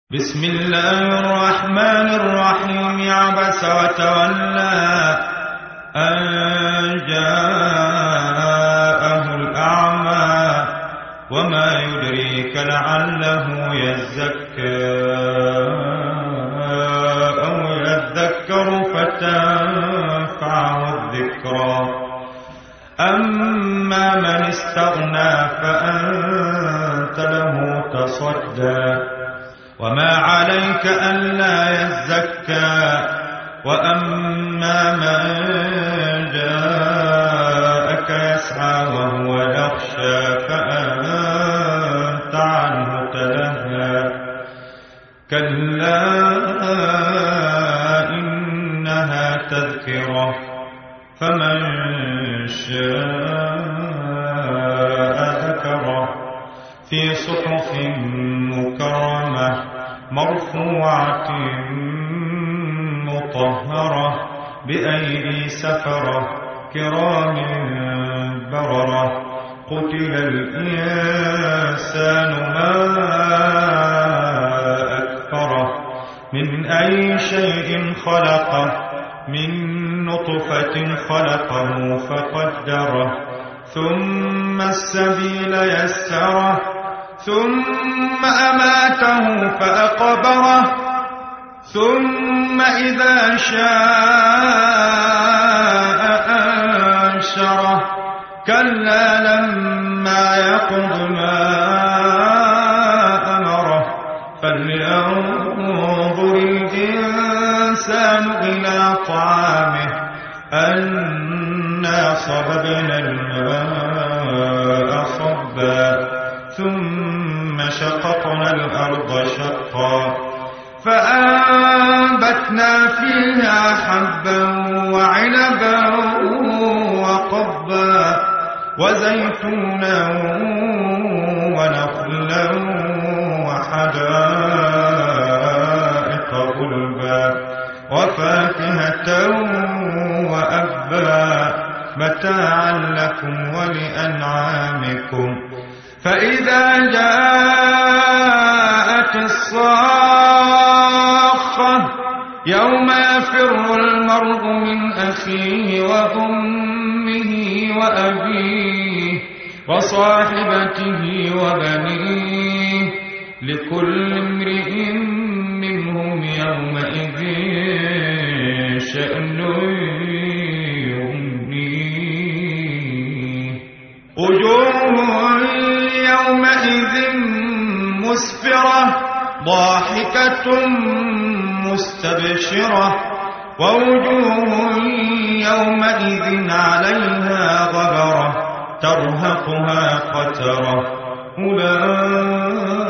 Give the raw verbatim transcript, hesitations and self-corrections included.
بسم الله الرحمن الرحيم عبس وتولى أن جاءه الأعمى وما يدريك لعله يزكى أو يذكر فتنفعه الذكرى أما من استغنى فأنت له تصدى وما عليك ألا يزكى وأما من جاءك يسعى وهو يخشى فأنت عنه تلهى كلا إنها تذكرة فمن شاء ذكره في صحف مكرمة مرفوعة مطهرة بأيدي سفرة كرام بررة قتل الإنسان ما أكفره من أي شيء خلقه من نطفة خلقه فقدره ثم السبيل يسره ثم أماته فأقبره ثم إذا شاء أنشره كلا لما يقض ما أمره فلينظر الإنسان إلى طعامه أنا صببنا الماء صبا ثم شققنا الأرض شقا فأنبتنا فيها حبا وعنبا وقبا وزيتونا ونخلا وحدائق غلبا وفاكهة وأبا متاعا لكم ولأنعامكم فإذا جاءت الصاخة يوم يفر المرء من أخيه وأمه وأبيه وصاحبته وبنيه لكل امرئ منهم يومئذ شأن يغنيه وجوه يومئذ مسفرة ضاحكة مستبشرة ووجوه يومئذ عليها غبرة ترهقها قترة أولئك